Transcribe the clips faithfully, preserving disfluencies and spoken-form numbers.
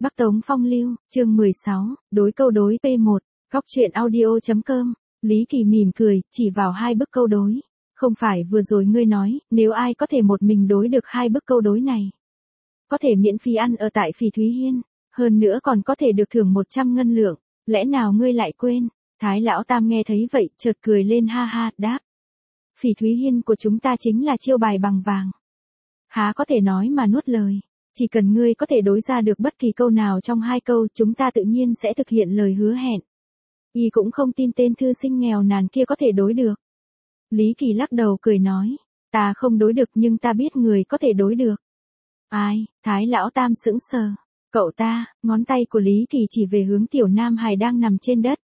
Bắc Tống Phong Lưu, chương mười sáu, đối câu đối P một, góc truyện audio.com, Lý Kỳ mỉm cười, chỉ vào hai bức câu đối. Không phải vừa rồi ngươi nói, nếu ai có thể một mình đối được hai bức câu đối này. Có thể miễn phí ăn ở tại Phỉ Thúy Hiên, hơn nữa còn có thể được thưởng một trăm ngân lượng, lẽ nào ngươi lại quên? Thái lão tam nghe thấy vậy, chợt cười lên ha ha, đáp. Phỉ Thúy Hiên của chúng ta chính là chiêu bài bằng vàng. Há có thể nói mà nuốt lời. Chỉ cần ngươi có thể đối ra được bất kỳ câu nào trong hai câu, chúng ta tự nhiên sẽ thực hiện lời hứa hẹn. Y cũng không tin tên thư sinh nghèo nàn kia có thể đối được. Lý Kỳ lắc đầu cười nói, ta không đối được nhưng ta biết người có thể đối được. Ai? Thái lão tam sững sờ. Cậu ta, ngón tay của Lý Kỳ chỉ về hướng tiểu nam hài đang nằm trên đất.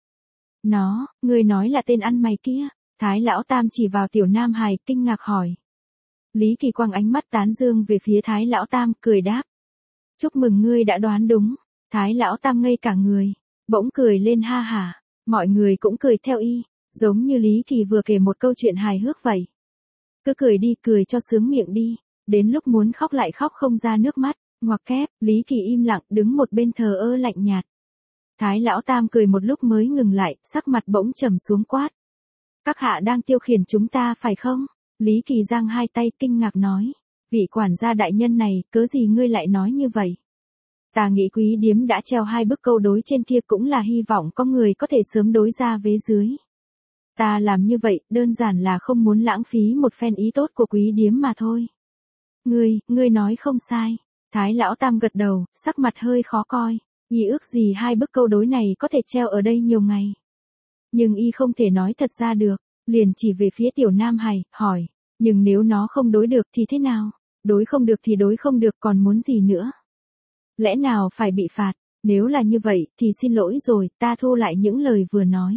Nó, ngươi nói là tên ăn mày kia. Thái lão tam chỉ vào tiểu nam hài, kinh ngạc hỏi. Lý Kỳ quăng ánh mắt tán dương về phía Thái lão tam, cười đáp. Chúc mừng ngươi đã đoán đúng. Thái lão tam ngây cả người, bỗng cười lên ha hả. Mọi người cũng cười theo y, giống như Lý Kỳ vừa kể một câu chuyện hài hước vậy. Cứ cười đi, cười cho sướng miệng đi, đến lúc muốn khóc lại khóc không ra nước mắt. Ngoặc kép, Lý Kỳ im lặng đứng một bên thờ ơ lạnh nhạt. Thái lão tam cười một lúc mới ngừng lại, sắc mặt bỗng trầm xuống quát. Các hạ đang tiêu khiển chúng ta phải không? Lý Kỳ giang hai tay kinh ngạc nói. Vị quản gia đại nhân này, cớ gì ngươi lại nói như vậy? Ta nghĩ quý điếm đã treo hai bức câu đối trên kia cũng là hy vọng có người có thể sớm đối ra vế dưới. Ta làm như vậy, đơn giản là không muốn lãng phí một phen ý tốt của quý điếm mà thôi. Ngươi, ngươi nói không sai. Thái lão tam gật đầu, sắc mặt hơi khó coi. Y ước gì hai bức câu đối này có thể treo ở đây nhiều ngày. Nhưng y không thể nói thật ra được, liền chỉ về phía tiểu nam hài, hỏi. Nhưng nếu nó không đối được thì thế nào? Đối không được thì đối không được, còn muốn gì nữa? Lẽ nào phải bị phạt? Nếu là như vậy thì xin lỗi rồi, ta thu lại những lời vừa nói.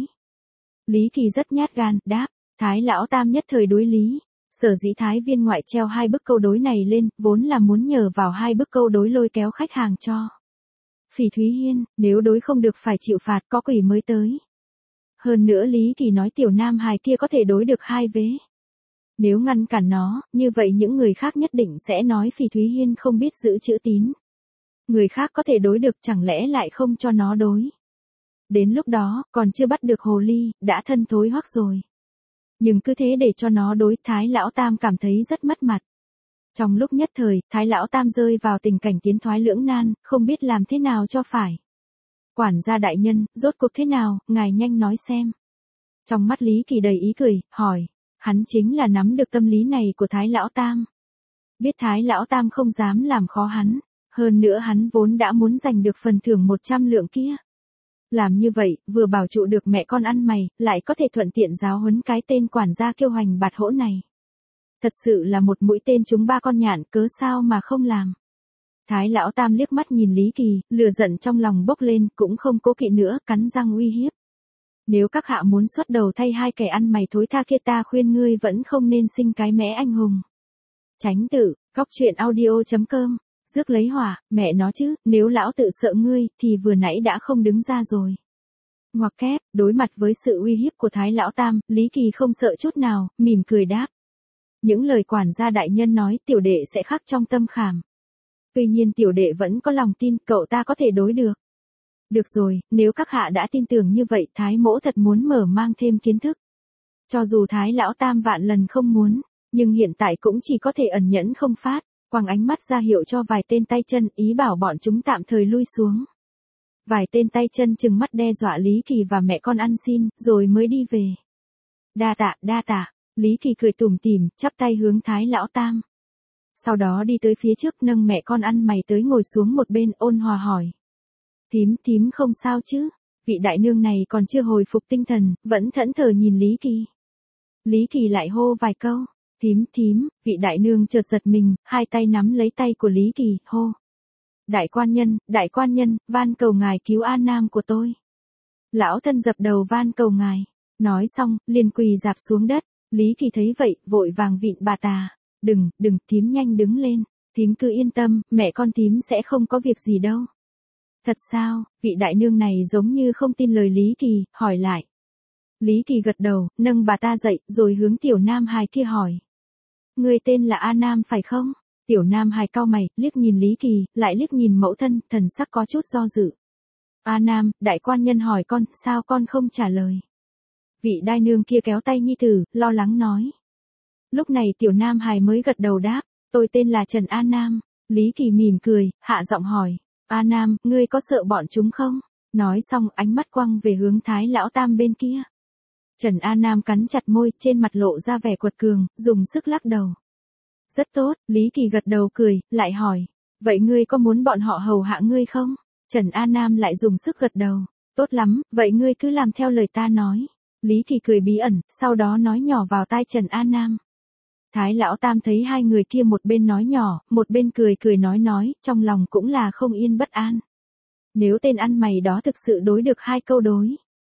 Lý Kỳ rất nhát gan, đáp. Thái lão tam nhất thời đối lý. Sở dĩ Thái viên ngoại treo hai bức câu đối này lên, vốn là muốn nhờ vào hai bức câu đối lôi kéo khách hàng cho Phỉ Thúy Hiên, nếu đối không được phải chịu phạt, có quỷ mới tới. Hơn nữa Lý Kỳ nói tiểu nam hài kia có thể đối được hai vế. Nếu ngăn cản nó, như vậy những người khác nhất định sẽ nói Phỉ Thúy Hiên không biết giữ chữ tín. Người khác có thể đối được, chẳng lẽ lại không cho nó đối. Đến lúc đó, còn chưa bắt được hồ ly, đã thân thối hoắc rồi. Nhưng cứ thế để cho nó đối, Thái lão tam cảm thấy rất mất mặt. Trong lúc nhất thời, Thái lão tam rơi vào tình cảnh tiến thoái lưỡng nan, không biết làm thế nào cho phải. Quản gia đại nhân, rốt cuộc thế nào, ngài nhanh nói xem. Trong mắt Lý Kỳ đầy ý cười, hỏi. Hắn chính là nắm được tâm lý này của Thái lão tam. Biết Thái lão tam không dám làm khó hắn. Hơn nữa hắn vốn đã muốn giành được phần thưởng một trăm lượng kia. Làm như vậy, vừa bảo trụ được mẹ con ăn mày, lại có thể thuận tiện giáo huấn cái tên quản gia kiêu hành bạt hỗn này. Thật sự là một mũi tên trúng ba con nhạn, cớ sao mà không làm. Thái lão tam liếc mắt nhìn Lý Kỳ, lửa giận trong lòng bốc lên, cũng không cố kỵ nữa, cắn răng uy hiếp. Nếu các hạ muốn xuất đầu thay hai kẻ ăn mày thối tha kia, ta khuyên ngươi vẫn không nên sinh cái mẽ anh hùng. Chánh tự, góc truyện audio.com. Rước lấy hỏa, mẹ nó chứ, nếu lão tự sợ ngươi, thì vừa nãy đã không đứng ra rồi. Ngoặc kép, đối mặt với sự uy hiếp của Thái lão tam, Lý Kỳ không sợ chút nào, mỉm cười đáp. Những lời quản gia đại nhân nói, tiểu đệ sẽ khắc trong tâm khảm. Tuy nhiên tiểu đệ vẫn có lòng tin, cậu ta có thể đối được. Được rồi, nếu các hạ đã tin tưởng như vậy, Thái mỗ thật muốn mở mang thêm kiến thức. Cho dù Thái lão tam vạn lần không muốn, nhưng hiện tại cũng chỉ có thể ẩn nhẫn không phát. Quăng ánh mắt ra hiệu cho vài tên tay chân, ý bảo bọn chúng tạm thời lui xuống. Vài tên tay chân trừng mắt đe dọa Lý Kỳ và mẹ con ăn xin, rồi mới đi về. Đa tạ, đa tạ, Lý Kỳ cười tủm tỉm, chắp tay hướng Thái lão tam. Sau đó đi tới phía trước nâng mẹ con ăn mày tới ngồi xuống một bên, ôn hòa hỏi. Thím, thím không sao chứ? Vị đại nương này còn chưa hồi phục tinh thần, vẫn thẫn thờ nhìn Lý Kỳ. Lý Kỳ lại hô vài câu. Thím, thím, vị đại nương chợt giật mình, hai tay nắm lấy tay của Lý Kỳ, hô. Đại quan nhân, đại quan nhân, van cầu ngài cứu An Nam của tôi. Lão thân dập đầu van cầu ngài. Nói xong, liền quỳ dạp xuống đất. Lý Kỳ thấy vậy, vội vàng vịn bà ta. Đừng, đừng, thím nhanh đứng lên. Thím cứ yên tâm, mẹ con thím sẽ không có việc gì đâu. Thật sao? Vị đại nương này giống như không tin lời Lý Kỳ, hỏi lại. Lý Kỳ gật đầu, nâng bà ta dậy, rồi hướng tiểu nam hài kia hỏi. Người tên là A Nam phải không? Tiểu Nam Hải cau mày, liếc nhìn Lý Kỳ, lại liếc nhìn mẫu thân, thần sắc có chút do dự. A Nam, đại quan nhân hỏi con, sao con không trả lời? Vị đai nương kia kéo tay nhi tử, lo lắng nói. Lúc này Tiểu Nam Hải mới gật đầu đáp, tôi tên là Trần A Nam. Lý Kỳ mỉm cười, hạ giọng hỏi, A Nam, ngươi có sợ bọn chúng không? Nói xong ánh mắt quăng về hướng Thái Lão Tam bên kia. Trần A Nam cắn chặt môi, trên mặt lộ ra vẻ quật cường, dùng sức lắc đầu. Rất tốt, Lý Kỳ gật đầu cười, lại hỏi, vậy ngươi có muốn bọn họ hầu hạ ngươi không? Trần A Nam lại dùng sức gật đầu, tốt lắm, vậy ngươi cứ làm theo lời ta nói. Lý Kỳ cười bí ẩn, sau đó nói nhỏ vào tai Trần A Nam. Thái Lão Tam thấy hai người kia một bên nói nhỏ, một bên cười cười nói nói, trong lòng cũng là không yên bất an. Nếu tên ăn mày đó thực sự đối được hai câu đối.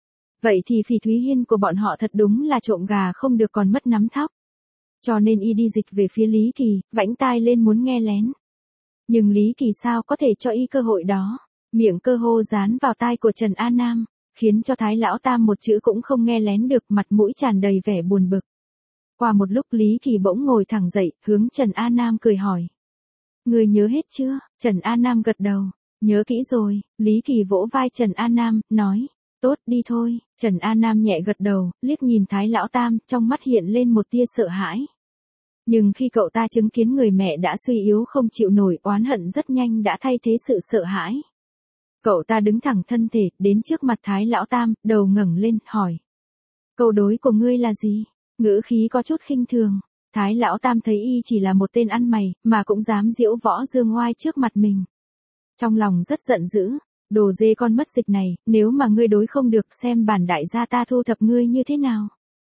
Vậy thì Phỉ Thúy Hiên của bọn họ thật đúng là trộm gà không được còn mất nắm thóc. Cho nên y đi dịch về phía Lý Kỳ, vãnh tai lên muốn nghe lén. Nhưng Lý Kỳ sao có thể cho y cơ hội đó, miệng cơ hô dán vào tai của Trần A Nam, khiến cho Thái Lão Tam một chữ cũng không nghe lén được, mặt mũi tràn đầy vẻ buồn bực. Qua một lúc Lý Kỳ bỗng ngồi thẳng dậy, hướng Trần A Nam cười hỏi. Người nhớ hết chưa? Trần A Nam gật đầu, nhớ kỹ rồi. Lý Kỳ vỗ vai Trần A Nam, nói, tốt đi thôi. Trần A Nam nhẹ gật đầu, liếc nhìn Thái Lão Tam, trong mắt hiện lên một tia sợ hãi. Nhưng khi cậu ta chứng kiến người mẹ đã suy yếu không chịu nổi, oán hận rất nhanh đã thay thế sự sợ hãi. Cậu ta đứng thẳng thân thể, đến trước mặt Thái Lão Tam, đầu ngẩng lên, hỏi. Câu đối của ngươi là gì? Ngữ khí có chút khinh thường. Thái Lão Tam thấy y chỉ là một tên ăn mày, mà cũng dám diễu võ dương oai trước mặt mình. Trong lòng rất giận dữ, đồ dê con mất dịch này, nếu mà ngươi đối không được xem bản đại gia ta thu thập ngươi như thế nào.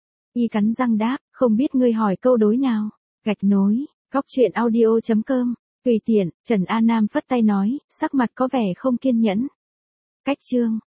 Y cắn răng đáp, không biết ngươi hỏi câu đối nào. Gạch nối, góc truyện audio chấm com, tùy tiện, Trần A Nam phất tay nói, sắc mặt có vẻ không kiên nhẫn. Cách chương.